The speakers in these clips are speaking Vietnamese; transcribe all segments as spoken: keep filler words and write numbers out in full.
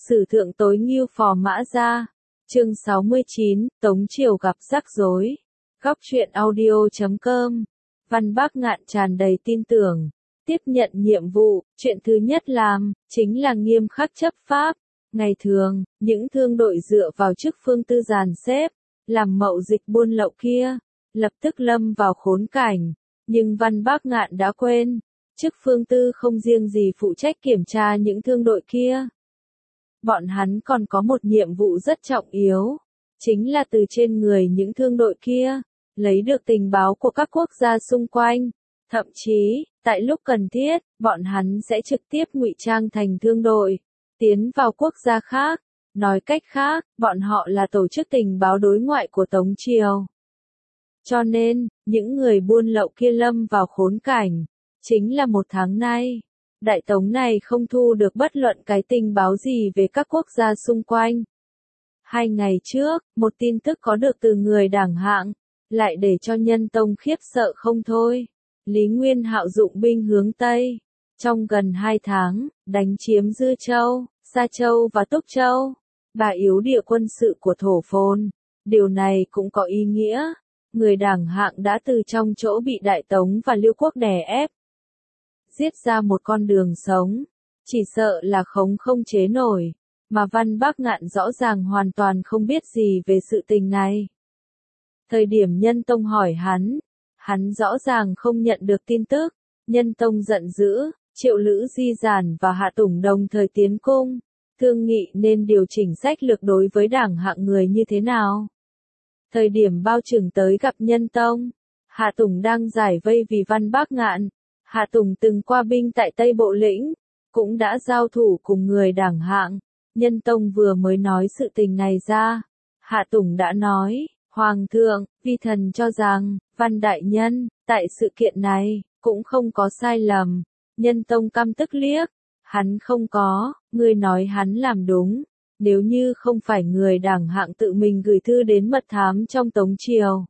Sử thượng tối Ngưu Phò Mã Gia. Chương sáu mươi chín, Tống Triều gặp rắc rối. Góc truyện audio chấm com. Văn Bác Ngạn tràn đầy tin tưởng. Tiếp nhận nhiệm vụ, chuyện thứ nhất làm, chính là nghiêm khắc chấp pháp. Ngày thường, những thương đội dựa vào chức Phương Tư dàn xếp, làm mậu dịch buôn lậu kia, lập tức lâm vào khốn cảnh. Nhưng Văn Bác Ngạn đã quên, chức Phương Tư không riêng gì phụ trách kiểm tra những thương đội kia. Bọn hắn còn có một nhiệm vụ rất trọng yếu, chính là từ trên người những thương đội kia, lấy được tình báo của các quốc gia xung quanh. Thậm chí, tại lúc cần thiết, bọn hắn sẽ trực tiếp ngụy trang thành thương đội, tiến vào quốc gia khác. Nói cách khác, bọn họ là tổ chức tình báo đối ngoại của Tống Triều. Cho nên, những người buôn lậu kia lâm vào khốn cảnh. Chính là một tháng nay, Đại Tống này không thu được bất luận cái tình báo gì về các quốc gia xung quanh. Hai ngày trước, một tin tức có được từ người đảng Hạng, lại để cho Nhân Tông khiếp sợ không thôi. Lý Nguyên Hạo dụng binh hướng Tây. Trong gần hai tháng, đánh chiếm Dư Châu, Sa Châu và Túc Châu, ba yếu địa quân sự của Thổ Phồn. Điều này cũng có ý nghĩa, người đảng Hạng đã từ trong chỗ bị Đại Tống và Liêu Quốc đè ép, giết ra một con đường sống, chỉ sợ là khống không chế nổi, mà Văn Bác Ngạn rõ ràng hoàn toàn không biết gì về sự tình này. Thời điểm Nhân Tông hỏi hắn, hắn rõ ràng không nhận được tin tức. Nhân Tông giận dữ, Triệu Lữ Di Giản và Hạ Tùng đồng thời tiến cung, thương nghị nên điều chỉnh sách lược đối với đảng Hạng người như thế nào. Thời điểm Bao Trừng tới gặp Nhân Tông, Hạ Tùng đang giải vây vì Văn Bác Ngạn. Hạ Tùng từng qua binh tại Tây Bộ Lĩnh, cũng đã giao thủ cùng người đảng Hạng. Nhân Tông vừa mới nói sự tình này ra, Hạ Tùng đã nói, Hoàng thượng, vi thần cho rằng, Văn Đại Nhân, tại sự kiện này, cũng không có sai lầm. Nhân Tông căm tức liếc, hắn không có, ngươi nói hắn làm đúng. Nếu như không phải người đảng Hạng tự mình gửi thư đến mật thám trong Tống Triều,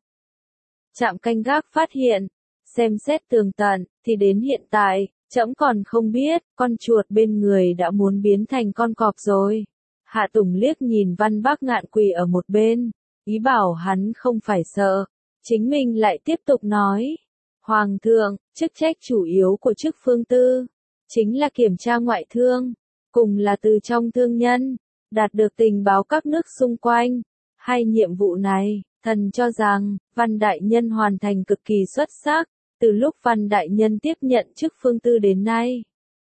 trạm canh gác phát hiện, xem xét tường tận, thì đến hiện tại, trẫm còn không biết, con chuột bên người đã muốn biến thành con cọp rồi. Hạ Tùng liếc nhìn Văn Bác Ngạn quỳ ở một bên, ý bảo hắn không phải sợ. Chính mình lại tiếp tục nói, Hoàng thượng, chức trách chủ yếu của chức Phương Tư, chính là kiểm tra ngoại thương, cùng là từ trong thương nhân, đạt được tình báo các nước xung quanh. Hai nhiệm vụ này, thần cho rằng, Văn Đại Nhân hoàn thành cực kỳ xuất sắc. Từ lúc Văn Đại Nhân tiếp nhận chức Phương Tư đến nay,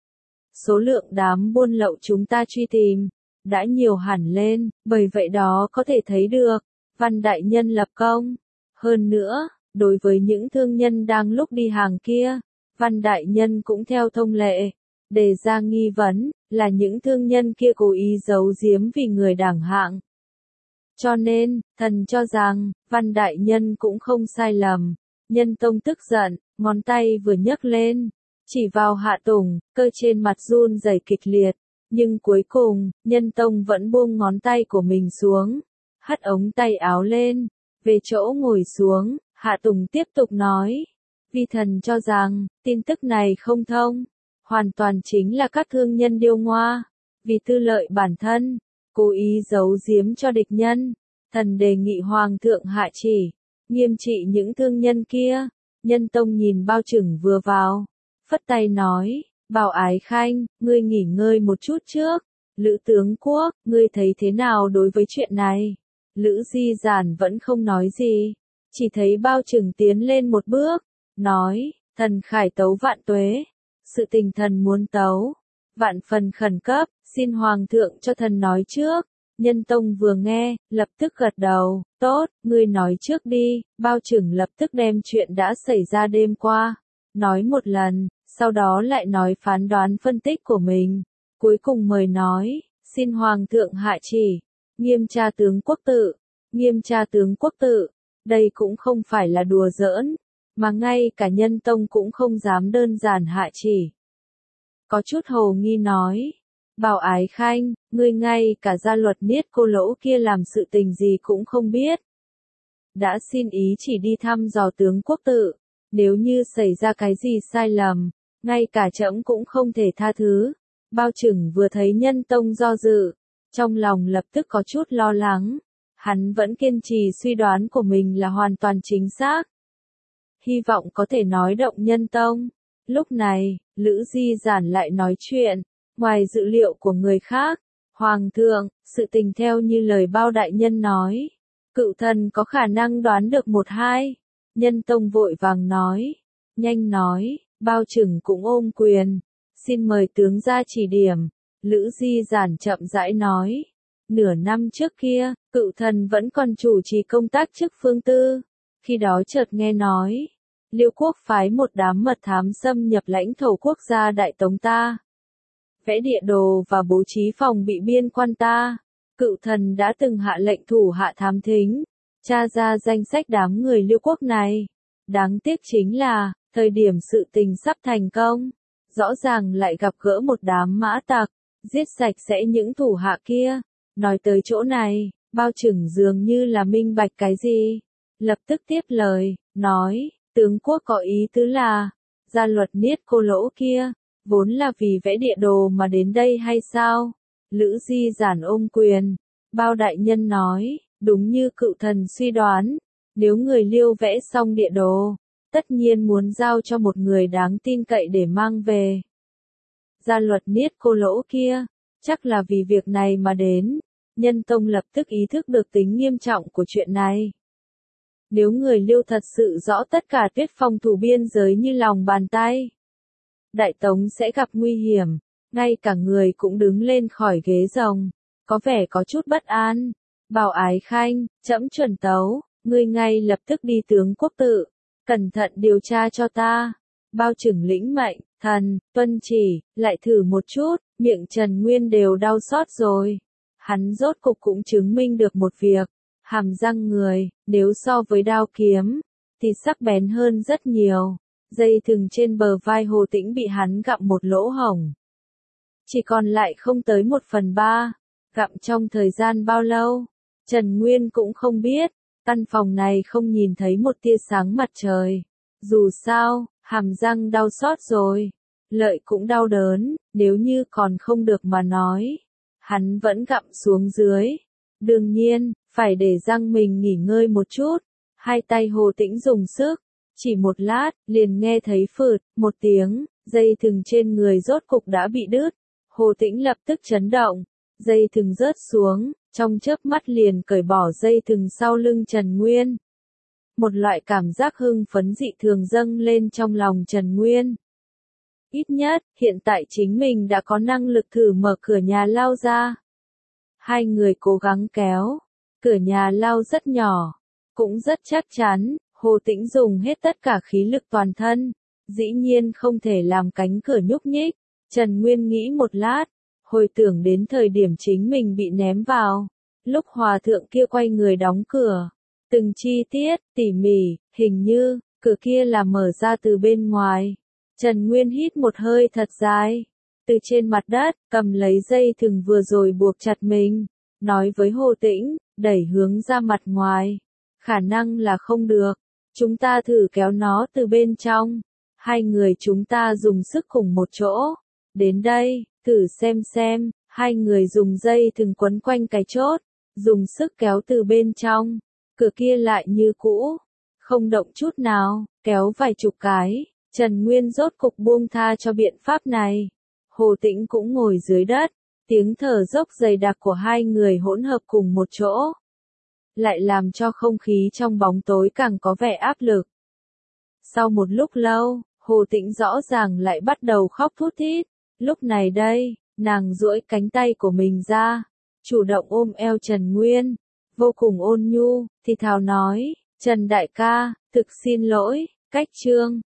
số lượng đám buôn lậu chúng ta truy tìm, đã nhiều hẳn lên, bởi vậy đó có thể thấy được, Văn Đại Nhân lập công. Hơn nữa, đối với những thương nhân đang lúc đi hàng kia, Văn Đại Nhân cũng theo thông lệ, đề ra nghi vấn, là những thương nhân kia cố ý giấu giếm vì người đảng Hạng. Cho nên, thần cho rằng, Văn Đại Nhân cũng không sai lầm. Nhân Tông tức giận, ngón tay vừa nhấc lên, chỉ vào Hạ Tùng, cơ trên mặt run rẩy kịch liệt, nhưng cuối cùng, Nhân Tông vẫn buông ngón tay của mình xuống, hất ống tay áo lên, về chỗ ngồi xuống. Hạ Tùng tiếp tục nói, vi thần cho rằng, tin tức này không thông, hoàn toàn chính là các thương nhân điêu ngoa, vì tư lợi bản thân, cố ý giấu giếm cho địch nhân. Thần đề nghị Hoàng thượng hạ chỉ, nghiêm trị những thương nhân kia. Nhân Tông nhìn Bao Trừng vừa vào, phất tay nói, Bảo Ái Khanh, ngươi nghỉ ngơi một chút trước. Lữ tướng quốc, ngươi thấy thế nào đối với chuyện này? Lữ Di Giản vẫn không nói gì, chỉ thấy Bao Trừng tiến lên một bước, nói, thần khải tấu vạn tuế, sự tình thần muốn tấu, vạn phần khẩn cấp, xin Hoàng thượng cho thần nói trước. Nhân Tông vừa nghe, lập tức gật đầu, tốt, ngươi nói trước đi. Bao Trừng lập tức đem chuyện đã xảy ra đêm qua, nói một lần, sau đó lại nói phán đoán phân tích của mình, cuối cùng mời nói, xin Hoàng thượng hạ chỉ, nghiêm tra tướng quốc tự, nghiêm tra tướng quốc tự, đây cũng không phải là đùa giỡn, mà ngay cả Nhân Tông cũng không dám đơn giản hạ chỉ. Có chút hồ nghi nói, Bảo Ái Khanh, ngươi ngay cả gia luật niết cô lỗ kia làm sự tình gì cũng không biết. Đã xin ý chỉ đi thăm dò tướng quốc tự, nếu như xảy ra cái gì sai lầm, ngay cả trẫm cũng không thể tha thứ. Bao Trừng vừa thấy Nhân Tông do dự, Trong lòng lập tức có chút lo lắng, hắn vẫn kiên trì suy đoán của mình là hoàn toàn chính xác. Hy vọng có thể nói động nhân tông. Lúc này, Lữ Di Giản lại nói chuyện, ngoài dự liệu của người khác. Hoàng thượng, sự tình theo như lời Bao đại nhân nói, cựu thần có khả năng đoán được một hai. Nhân tông vội vàng nói, nhanh nói, Bao Trừng cũng ôm quyền, xin mời tướng ra chỉ điểm. Lữ Di Giản chậm rãi nói, nửa năm trước kia, cựu thần vẫn còn chủ trì công tác chức phương tư, khi đó chợt nghe nói, Liêu quốc phái một đám mật thám xâm nhập lãnh thổ quốc gia Đại Tống ta, vẽ địa đồ và bố trí phòng bị biên quan ta. Cựu thần đã từng hạ lệnh thủ hạ thám thính, tra ra danh sách đám người Liêu quốc này. Đáng tiếc chính là, thời điểm sự tình sắp thành công, rõ ràng lại gặp gỡ một đám mã tặc, giết sạch sẽ những thủ hạ kia. Nói tới chỗ này, Bao Trừng dường như là minh bạch cái gì. Lập tức tiếp lời, nói, tướng quốc có ý tứ là, gia luật niết cô lỗ kia, vốn là vì vẽ địa đồ mà đến đây hay sao? Lữ Di Giản ôm quyền, Bao đại nhân nói, đúng như cựu thần suy đoán, nếu người Liêu vẽ xong địa đồ, tất nhiên muốn giao cho một người đáng tin cậy để mang về. Gia luật niết cô lỗ kia, chắc là vì việc này mà đến. Nhân tông lập tức ý thức được tính nghiêm trọng của chuyện này. Nếu người Liêu thật sự rõ tất cả tuyết phong thủ biên giới như lòng bàn tay, Đại Tống sẽ gặp nguy hiểm. Ngay cả người cũng đứng lên khỏi ghế rồng, có vẻ có chút bất an. Bảo Ái Khanh, trẫm chuẩn tấu, ngươi ngay lập tức đi tướng quốc tự, cẩn thận điều tra cho ta. Bao Trừng lĩnh mệnh, thần, tuân chỉ, lại thử một chút, miệng Trần Nguyên đều đau xót rồi. Hắn rốt cục cũng chứng minh được một việc, hàm răng người, nếu so với đao kiếm, thì sắc bén hơn rất nhiều. Dây thừng trên bờ vai Hồ Tĩnh bị hắn gặm một lỗ hổng. Chỉ còn lại không tới một phần ba, gặm trong thời gian bao lâu, Trần Nguyên cũng không biết. Căn phòng này không nhìn thấy một tia sáng mặt trời. Dù sao, hàm răng đau xót rồi, lợi cũng đau đớn, nếu như còn không được mà nói, hắn vẫn gặm xuống dưới. Đương nhiên, phải để răng mình nghỉ ngơi một chút. Hai tay Hồ Tĩnh dùng sức, chỉ một lát, liền nghe thấy phượt một tiếng, dây thừng trên người rốt cục đã bị đứt. Hồ Tĩnh lập tức chấn động, dây thừng rớt xuống, trong chớp mắt liền cởi bỏ dây thừng sau lưng Trần Nguyên. Một loại cảm giác hưng phấn dị thường dâng lên trong lòng Trần Nguyên. Ít nhất, hiện tại chính mình đã có năng lực thử mở cửa nhà lao ra. Hai người cố gắng kéo, cửa nhà lao rất nhỏ, cũng rất chắc chắn. Hồ Tĩnh dùng hết tất cả khí lực toàn thân, dĩ nhiên không thể làm cánh cửa nhúc nhích. Trần Nguyên nghĩ một lát, hồi tưởng đến thời điểm chính mình bị ném vào, lúc hòa thượng kia quay người đóng cửa, từng chi tiết, tỉ mỉ, hình như, cửa kia là mở ra từ bên ngoài. Trần Nguyên hít một hơi thật dài, từ trên mặt đất, cầm lấy dây thừng vừa rồi buộc chặt mình, nói với Hồ Tĩnh, đẩy hướng ra mặt ngoài. Khả năng là không được, chúng ta thử kéo nó từ bên trong. Hai người chúng ta dùng sức cùng một chỗ. Đến đây, thử xem xem, hai người dùng dây thừng quấn quanh cái chốt, dùng sức kéo từ bên trong. Cửa kia lại như cũ, không động chút nào, kéo vài chục cái. Trần Nguyên rốt cục buông tha cho biện pháp này. Hồ Tĩnh cũng ngồi dưới đất, tiếng thở dốc dày đặc của hai người hỗn hợp cùng một chỗ, lại làm cho không khí trong bóng tối càng có vẻ áp lực. Sau một lúc lâu, Hồ Tĩnh rõ ràng lại bắt đầu khóc thút thít. Lúc này đây, nàng duỗi cánh tay của mình ra, chủ động ôm eo Trần Nguyên, vô cùng ôn nhu, thì thào nói, Trần đại ca, thực xin lỗi, cách chương.